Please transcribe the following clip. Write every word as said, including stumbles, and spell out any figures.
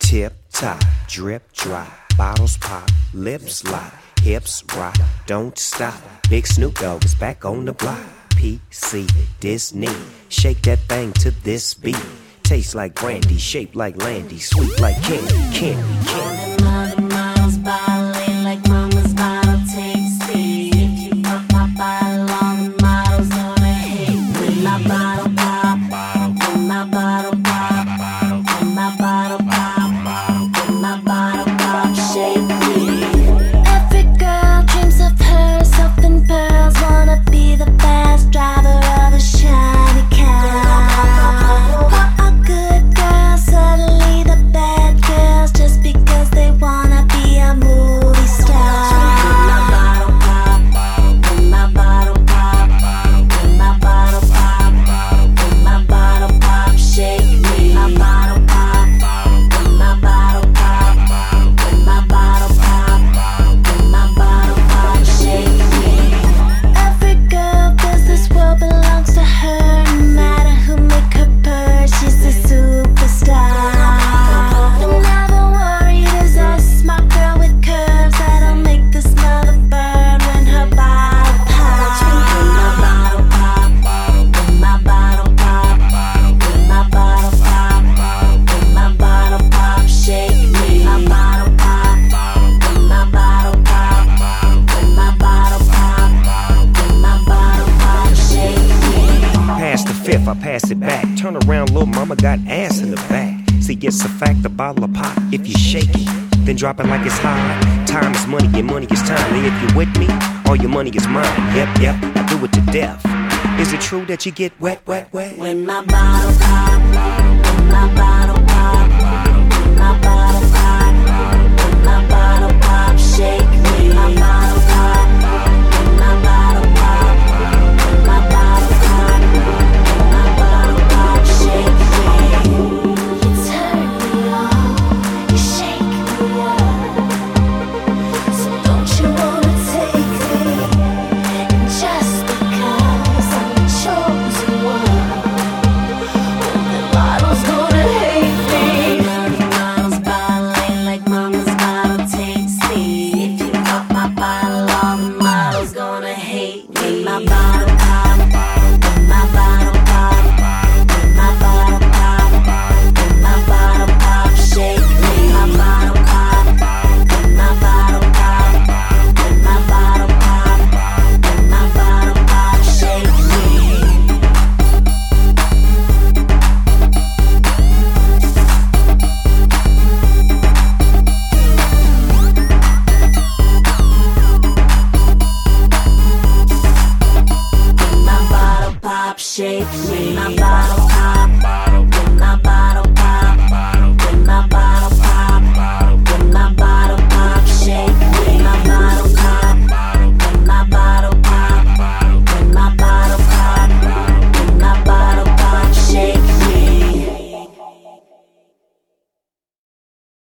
Tip top, drip dry, bottles pop, lips lock, hips rock, don't stop. Big Snoop Dogg is back on the block. P C Disney, shake that thing to this beat. Tastes like brandy, shaped like Landy, sweet like candy, candy, candy. Mother miles bottling like mama's bottle tasty. If you pop my bottle, all the models gonna hate. When my bottle pop, when my bottle pop, when my bottle pop, when my bottle pop, shake me. Every girl dreams of herself in pearls, wanna be the fast driver of a shiny car. What a good girl, suddenly the bad girls, just because they wanna be a movie star. When my bottle pop, when my bottle pop, when my bottle pop, when my bottle pop, shake me. My bottle pop, when my bottle pop, when my bottle pop, when my bottle pop, shake me. Every girl feels this world belongs to her, no matter who make her purr, she's a superstar. I'm never worried, it's a smart girl with curves that'll make this mother burn when her bottle pops. When my bottle pop, when my bottle pop, when my bottle pop, when my bottle pop, shake me. My bottle pop, when my bottle pop, when my bottle pop, when my bottle pop, shake me. Pass the fifth, I pass it back. Turn around, little mama got ass in the back. See, it's a fact, the bottle of pop. If you shake it, then drop it like it's hot. Time is money, and money is time. And if you're with me, all your money is mine. Yep, yep, I do it to death. Is it true that you get wet, wet, wet? When my bottle pop, when my bottle pop, when my bottle pop, when my bottle pop, shake me. My bottle pop, when my bottle pop, when my bottle pop, when my bottle pop, shake me. You turn me on, you shake me up. So don't you wanna take me? And just because I'm the chosen one, all the bottles gonna hate me. Mother bottles bottling like mama's bottle tasty. If you pop my bottle, all the models gonna hate me. My bottle pop, when my bottle pop, when my bottle pop, when my bottle pop, shake me. My bottle pop, when my bottle pop, when my bottle pop, when my bottle pop, shake me. When my bottle pop, shake me. My bottle pop.